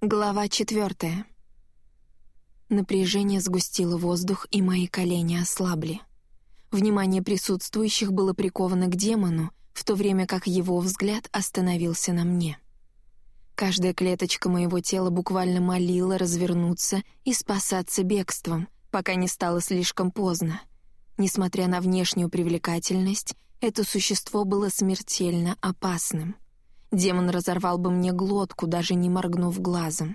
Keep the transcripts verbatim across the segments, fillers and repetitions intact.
Глава четвертая. Напряжение сгустило воздух, и мои колени ослабли. Внимание присутствующих было приковано к демону, в то время как его взгляд остановился на мне. Каждая клеточка моего тела буквально молила развернуться и спасаться бегством, пока не стало слишком поздно. Несмотря на внешнюю привлекательность, это существо было смертельно опасным. Демон разорвал бы мне глотку, даже не моргнув глазом.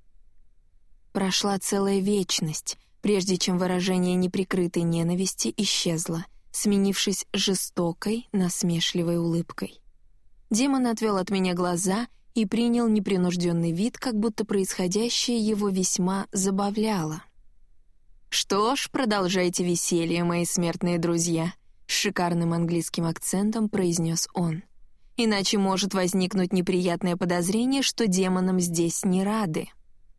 Прошла целая вечность, прежде чем выражение неприкрытой ненависти исчезло, сменившись жестокой, насмешливой улыбкой. Демон отвел от меня глаза и принял непринужденный вид, как будто происходящее его весьма забавляло. «Что ж, продолжайте веселье, мои смертные друзья», — с шикарным английским акцентом произнес он. «Иначе может возникнуть неприятное подозрение, что демонам здесь не рады».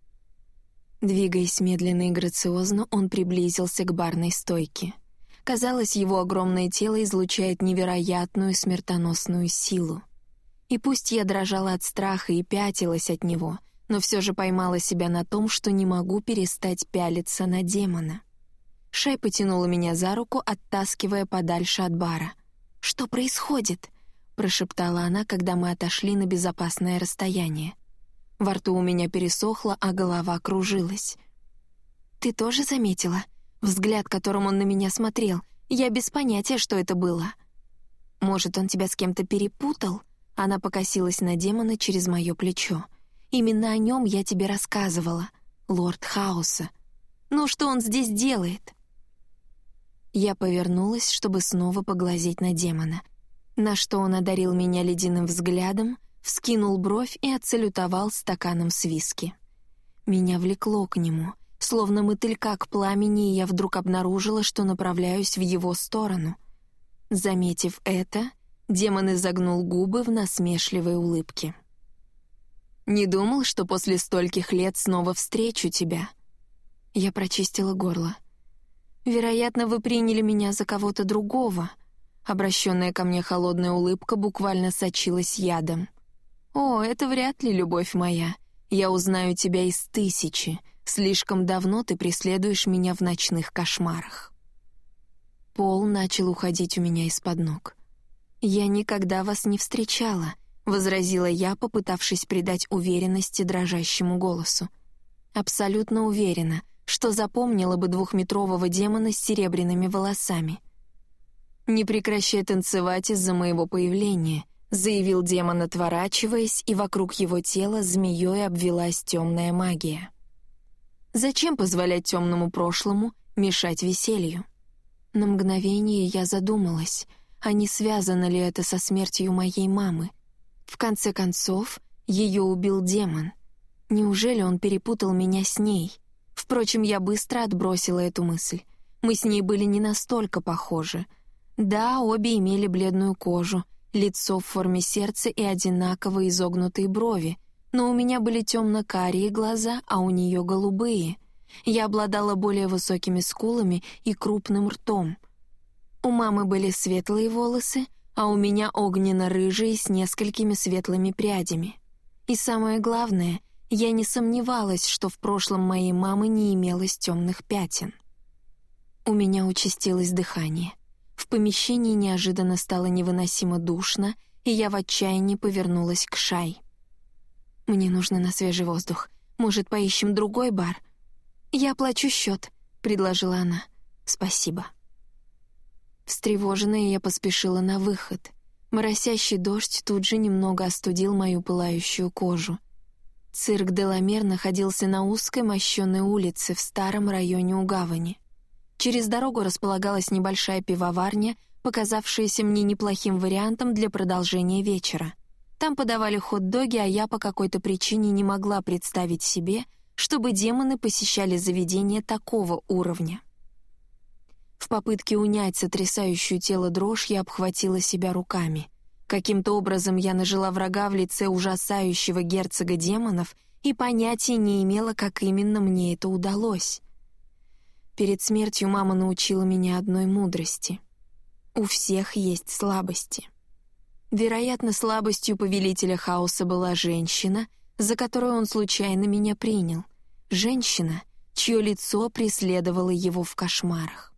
Двигаясь медленно и грациозно, он приблизился к барной стойке. Казалось, его огромное тело излучает невероятную смертоносную силу. И пусть я дрожала от страха и пятилась от него, но все же поймала себя на том, что не могу перестать пялиться на демона. Шай потянула меня за руку, оттаскивая подальше от бара. «Что происходит?» — прошептала она, когда мы отошли на безопасное расстояние. Во рту у меня пересохло, а голова кружилась. «Ты тоже заметила? Взгляд, которым он на меня смотрел. Я без понятия, что это было». «Может, он тебя с кем-то перепутал?» Она покосилась на демона через мое плечо. «Именно о нем я тебе рассказывала. Лорд Хаоса. Ну что он здесь делает?» Я повернулась, чтобы снова поглазеть на демона, на что он одарил меня ледяным взглядом, вскинул бровь и отсалютовал стаканом с виски. Меня влекло к нему, словно мотылька к пламени, и я вдруг обнаружила, что направляюсь в его сторону. Заметив это, демон изогнул губы в насмешливой улыбке. «Не думал, что после стольких лет снова встречу тебя?» Я прочистила горло. «Вероятно, вы приняли меня за кого-то другого». Обращенная ко мне холодная улыбка буквально сочилась ядом. «О, это вряд ли, любовь моя. Я узнаю тебя из тысячи. Слишком давно ты преследуешь меня в ночных кошмарах». Пол начал уходить у меня из-под ног. «Я никогда вас не встречала», — возразила я, попытавшись придать уверенности дрожащему голосу. «Абсолютно уверена, что запомнила бы двухметрового демона с серебряными волосами». «Не прекращай танцевать из-за моего появления», — заявил демон, отворачиваясь, и вокруг его тела змеей обвелась темная магия. «Зачем позволять темному прошлому мешать веселью?» На мгновение я задумалась, а не связано ли это со смертью моей мамы. В конце концов, ее убил демон. Неужели он перепутал меня с ней? Впрочем, я быстро отбросила эту мысль. Мы с ней были не настолько похожи. Да, обе имели бледную кожу, лицо в форме сердца и одинаково изогнутые брови, но у меня были темно-карие глаза, а у нее голубые. Я обладала более высокими скулами и крупным ртом. У мамы были светлые волосы, а у меня огненно-рыжие с несколькими светлыми прядями. И самое главное, я не сомневалась, что в прошлом моей мамы не имелось темных пятен. У меня участилось дыхание. В помещении неожиданно стало невыносимо душно, и я в отчаянии повернулась к Шай. «Мне нужно на свежий воздух. Может, поищем другой бар?» «Я оплачу счет», — предложила она. «Спасибо». Встревоженная, я поспешила на выход. Моросящий дождь тут же немного остудил мою пылающую кожу. Цирк Деламер находился на узкой мощенной улице в старом районе у гавани. Через дорогу располагалась небольшая пивоварня, показавшаяся мне неплохим вариантом для продолжения вечера. Там подавали хот-доги, а я по какой-то причине не могла представить себе, чтобы демоны посещали заведения такого уровня. В попытке унять сотрясающую тело дрожь я обхватила себя руками. Каким-то образом я нажила врага в лице ужасающего герцога демонов и понятия не имела, как именно мне это удалось. Перед смертью мама научила меня одной мудрости. У всех есть слабости. Вероятно, слабостью повелителя хаоса была женщина, за которую он случайно меня принял. Женщина, чье лицо преследовало его в кошмарах.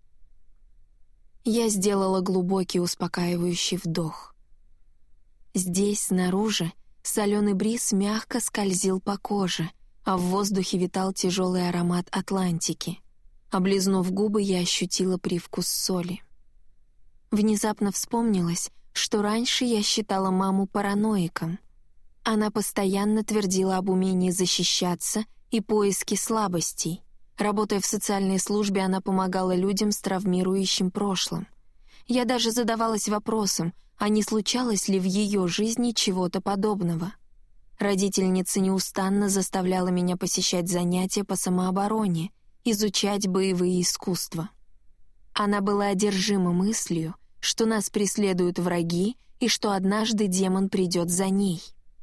Я сделала глубокий успокаивающий вдох. Здесь, снаружи, соленый бриз мягко скользил по коже, а в воздухе витал тяжелый аромат Атлантики. Облизнув губы, я ощутила привкус соли. Внезапно вспомнилось, что раньше я считала маму параноиком. Она постоянно твердила об умении защищаться и поиске слабостей. Работая в социальной службе, она помогала людям с травмирующим прошлым. Я даже задавалась вопросом, а не случалось ли в ее жизни чего-то подобного. Родительница неустанно заставляла меня посещать занятия по самообороне, изучать боевые искусства. Она была одержима мыслью, что нас преследуют враги и что однажды демон придет за ней.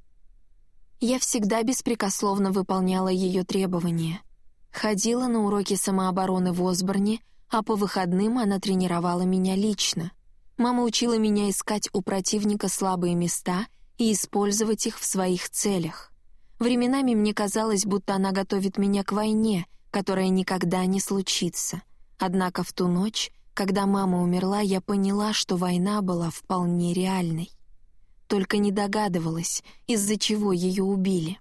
Я всегда беспрекословно выполняла ее требования. Ходила на уроки самообороны в Осборне, а по выходным она тренировала меня лично. Мама учила меня искать у противника слабые места и использовать их в своих целях. Временами мне казалось, будто она готовит меня к войне, которая никогда не случится. Однако в ту ночь, когда мама умерла, я поняла, что война была вполне реальной. Только не догадывалась, из-за чего ее убили.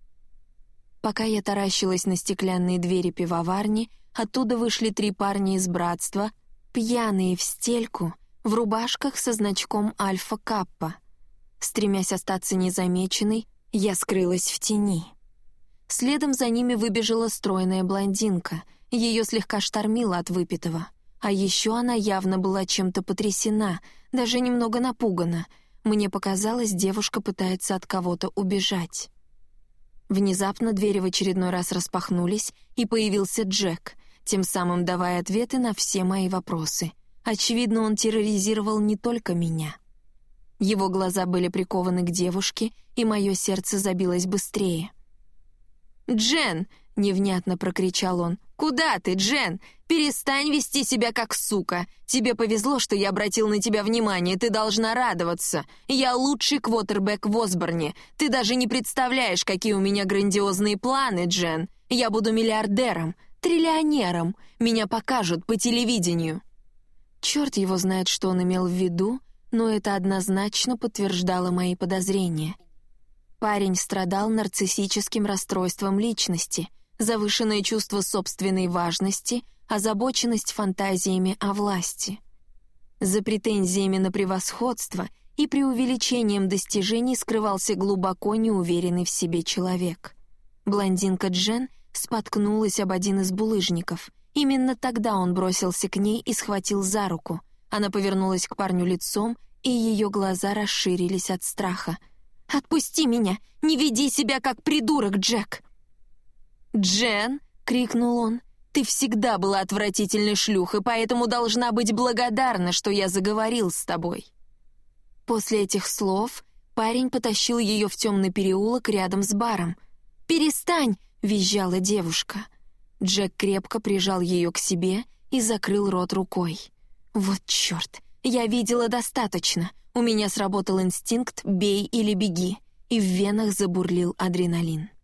Пока я таращилась на стеклянные двери пивоварни, оттуда вышли три парня из братства, пьяные в стельку, в рубашках со значком Альфа-Каппа. Стремясь остаться незамеченной, я скрылась в тени. Следом за ними выбежала стройная блондинка, ее слегка штормило от выпитого. А еще она явно была чем-то потрясена, даже немного напугана. Мне показалось, девушка пытается от кого-то убежать. Внезапно двери в очередной раз распахнулись, и появился Джек, тем самым давая ответы на все мои вопросы. Очевидно, он терроризировал не только меня. Его глаза были прикованы к девушке, и мое сердце забилось быстрее. «Джен!» — невнятно прокричал он. «Куда ты, Джен? Перестань вести себя как сука. Тебе повезло, что я обратил на тебя внимание, ты должна радоваться. Я лучший квотербек в Осборне. Ты даже не представляешь, какие у меня грандиозные планы, Джен. Я буду миллиардером, триллионером. Меня покажут по телевидению». Черт его знает, что он имел в виду, но это однозначно подтверждало мои подозрения. Парень страдал нарциссическим расстройством личности, завышенное чувство собственной важности, озабоченность фантазиями о власти. За претензиями на превосходство и преувеличением достижений скрывался глубоко неуверенный в себе человек. Блондинка Джен споткнулась об один из булыжников. Именно тогда он бросился к ней и схватил за руку. Она повернулась к парню лицом, и ее глаза расширились от страха. «Отпусти меня! Не веди себя как придурок, Джек!» «Джен!» — крикнул он. «Ты всегда была отвратительной шлюхой, поэтому должна быть благодарна, что я заговорил с тобой». После этих слов парень потащил ее в темный переулок рядом с баром. «Перестань!» — визжала девушка. Джек крепко прижал ее к себе и закрыл рот рукой. «Вот черт! Я видела достаточно. У меня сработал инстинкт «бей или беги», и в венах забурлил адреналин.